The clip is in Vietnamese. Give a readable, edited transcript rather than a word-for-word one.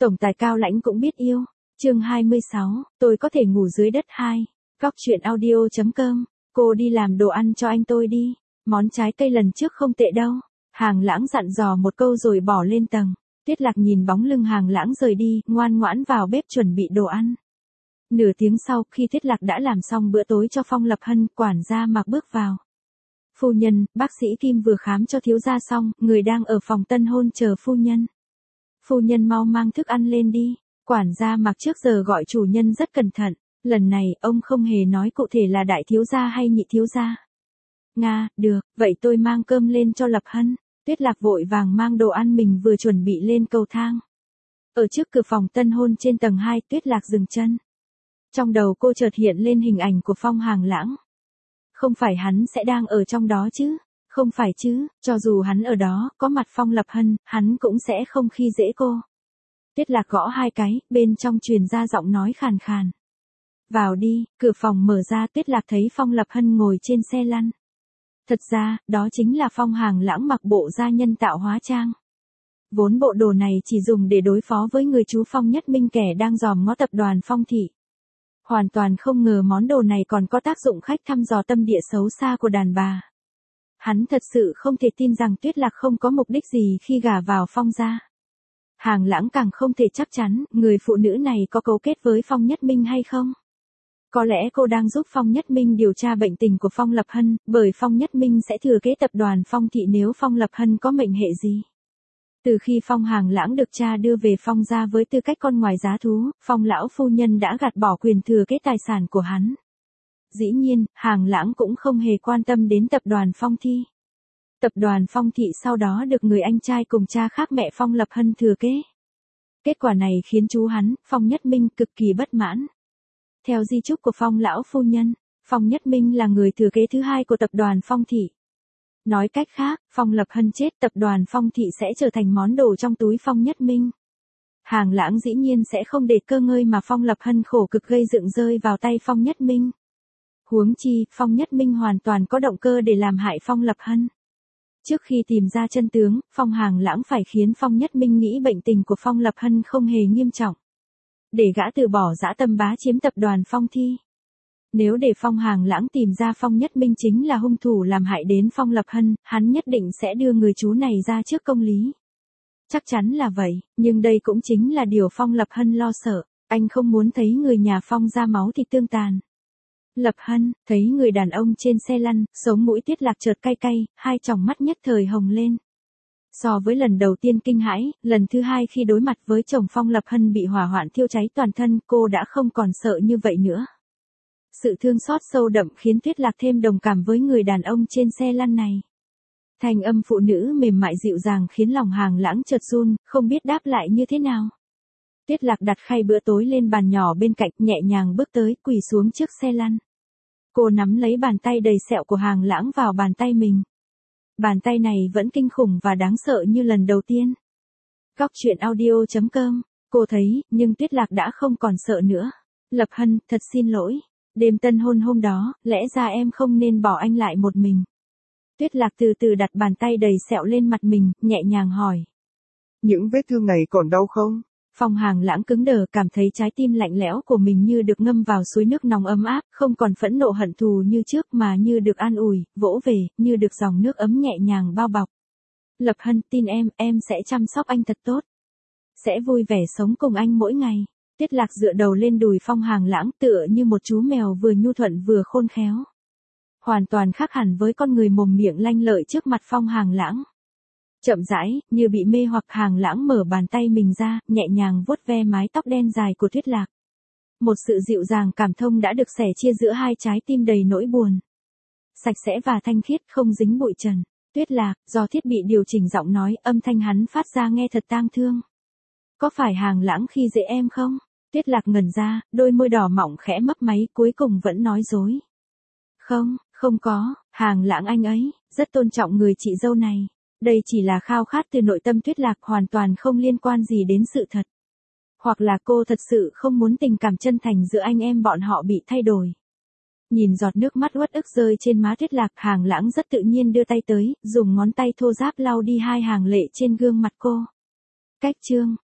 Tổng tài Cao Lãnh cũng biết yêu. Chương 26, tôi có thể ngủ dưới đất 2. Góc truyện audio.com. Cô đi làm đồ ăn cho anh tôi đi. Món trái cây lần trước không tệ đâu. Hàng Lãng dặn dò một câu rồi bỏ lên tầng. Tuyết Lạc nhìn bóng lưng Hàng Lãng rời đi, ngoan ngoãn vào bếp chuẩn bị đồ ăn. Nửa tiếng sau, khi Tuyết Lạc đã làm xong bữa tối cho Phong Lập Hân, quản gia Mạc bước vào. Phu nhân, bác sĩ Kim vừa khám cho thiếu gia xong, người đang ở phòng tân hôn chờ phu nhân. Phu nhân mau mang thức ăn lên đi. Quản gia Mạc trước giờ gọi chủ nhân rất cẩn thận. Lần này, ông không hề nói cụ thể là đại thiếu gia hay nhị thiếu gia. Nga, được, vậy tôi mang cơm lên cho Lập Hân. Tuyết Lạc vội vàng mang đồ ăn mình vừa chuẩn bị lên cầu thang. Ở trước cửa phòng tân hôn trên tầng 2, Tuyết Lạc dừng chân. Trong đầu cô chợt hiện lên hình ảnh của Phong Hàng Lãng. Không phải hắn sẽ đang ở trong đó chứ? Không phải chứ, cho dù hắn ở đó, có mặt Phong Lập Hân, hắn cũng sẽ không khi dễ cô. Tuyết Lạc gõ 2 cái, bên trong truyền ra giọng nói khàn khàn. Vào đi, cửa phòng mở ra, Tuyết Lạc thấy Phong Lập Hân ngồi trên xe lăn. Thật ra, đó chính là Phong Hàng Lãng mặc bộ da nhân tạo hóa trang. Vốn bộ đồ này chỉ dùng để đối phó với người chú Phong Nhất Minh kẻ đang dòm ngó tập đoàn Phong Thị. Hoàn toàn không ngờ món đồ này còn có tác dụng khách thăm dò tâm địa xấu xa của đàn bà. Hắn thật sự không thể tin rằng Tuyết Lạc không có mục đích gì khi gả vào Phong gia. Hàng Lãng càng không thể chắc chắn, người phụ nữ này có cấu kết với Phong Nhất Minh hay không. Có lẽ cô đang giúp Phong Nhất Minh điều tra bệnh tình của Phong Lập Hân, bởi Phong Nhất Minh sẽ thừa kế tập đoàn Phong Thị nếu Phong Lập Hân có mệnh hệ gì. Từ khi Phong Hàng Lãng được cha đưa về Phong gia với tư cách con ngoài giá thú, Phong lão phu nhân đã gạt bỏ quyền thừa kế tài sản của hắn. Dĩ nhiên, Hàng Lãng cũng không hề quan tâm đến tập đoàn Phong Thị. Tập đoàn Phong Thị sau đó được người anh trai cùng cha khác mẹ Phong Lập Hân thừa kế. Kết quả này khiến chú hắn, Phong Nhất Minh, cực kỳ bất mãn. Theo di chúc của Phong lão phu nhân, Phong Nhất Minh là người thừa kế thứ 2 của tập đoàn Phong Thị. Nói cách khác, Phong Lập Hân chết, tập đoàn Phong Thị sẽ trở thành món đồ trong túi Phong Nhất Minh. Hàng Lãng dĩ nhiên sẽ không để cơ ngơi mà Phong Lập Hân khổ cực gây dựng rơi vào tay Phong Nhất Minh. Huống chi, Phong Nhất Minh hoàn toàn có động cơ để làm hại Phong Lập Hân. Trước khi tìm ra chân tướng, Phong Hàng Lãng phải khiến Phong Nhất Minh nghĩ bệnh tình của Phong Lập Hân không hề nghiêm trọng. Để gã từ bỏ dã tâm bá chiếm tập đoàn Phong Thị. Nếu để Phong Hàng Lãng tìm ra Phong Nhất Minh chính là hung thủ làm hại đến Phong Lập Hân, hắn nhất định sẽ đưa người chú này ra trước công lý. Chắc chắn là vậy, nhưng đây cũng chính là điều Phong Lập Hân lo sợ, anh không muốn thấy người nhà Phong ra máu thịt tương tàn. Lập Hân, thấy người đàn ông trên xe lăn, sống mũi Tuyết Lạc chợt cay cay, 2 tròng mắt nhất thời hồng lên. So với lần đầu tiên kinh hãi, lần thứ 2 khi đối mặt với chồng Phong Lập Hân bị hỏa hoạn thiêu cháy toàn thân, cô đã không còn sợ như vậy nữa. Sự thương xót sâu đậm khiến Tuyết Lạc thêm đồng cảm với người đàn ông trên xe lăn này. Thanh âm phụ nữ mềm mại dịu dàng khiến lòng Hàng Lãng chợt run, không biết đáp lại như thế nào. Tuyết Lạc đặt khay bữa tối lên bàn nhỏ bên cạnh, nhẹ nhàng bước tới, quỳ xuống trước xe lăn. Cô nắm lấy bàn tay đầy sẹo của Hàng Lãng vào bàn tay mình. Bàn tay này vẫn kinh khủng và đáng sợ như lần đầu tiên. Góc truyện audio.com. Cô thấy, nhưng Tuyết Lạc đã không còn sợ nữa. Lập Hân, thật xin lỗi. Đêm tân hôn hôm đó, lẽ ra em không nên bỏ anh lại một mình. Tuyết Lạc từ từ đặt bàn tay đầy sẹo lên mặt mình, nhẹ nhàng hỏi. Những vết thương này còn đau không? Phong Hàng Lãng cứng đờ, cảm thấy trái tim lạnh lẽo của mình như được ngâm vào suối nước nóng ấm áp, không còn phẫn nộ hận thù như trước mà như được an ủi, vỗ về, như được dòng nước ấm nhẹ nhàng bao bọc. Lập Hân, tin em sẽ chăm sóc anh thật tốt. Sẽ vui vẻ sống cùng anh mỗi ngày. Tuyết Lạc dựa đầu lên đùi Phong Hàng Lãng, tựa như một chú mèo vừa nhu thuận vừa khôn khéo. Hoàn toàn khác hẳn với con người mồm miệng lanh lợi trước mặt Phong Hàng Lãng. Chậm rãi, như bị mê hoặc, Hàng Lãng mở bàn tay mình ra, nhẹ nhàng vuốt ve mái tóc đen dài của Tuyết Lạc. Một sự dịu dàng cảm thông đã được sẻ chia giữa 2 trái tim đầy nỗi buồn. Sạch sẽ và thanh khiết, không dính bụi trần. Tuyết Lạc, do thiết bị điều chỉnh giọng nói, âm thanh hắn phát ra nghe thật tang thương. Có phải Hàng Lãng khi dễ em không? Tuyết Lạc ngẩn ra, đôi môi đỏ mọng khẽ mấp máy, cuối cùng vẫn nói dối. Không có, Hàng Lãng anh ấy, rất tôn trọng người chị dâu này. Đây chỉ là khao khát từ nội tâm Tuyết Lạc, hoàn toàn không liên quan gì đến sự thật. Hoặc là cô thật sự không muốn tình cảm chân thành giữa anh em bọn họ bị thay đổi. Nhìn giọt nước mắt uất ức rơi trên má Tuyết Lạc, Hàng Lãng rất tự nhiên đưa tay tới, dùng ngón tay thô ráp lau đi 2 hàng lệ trên gương mặt cô. Cách chương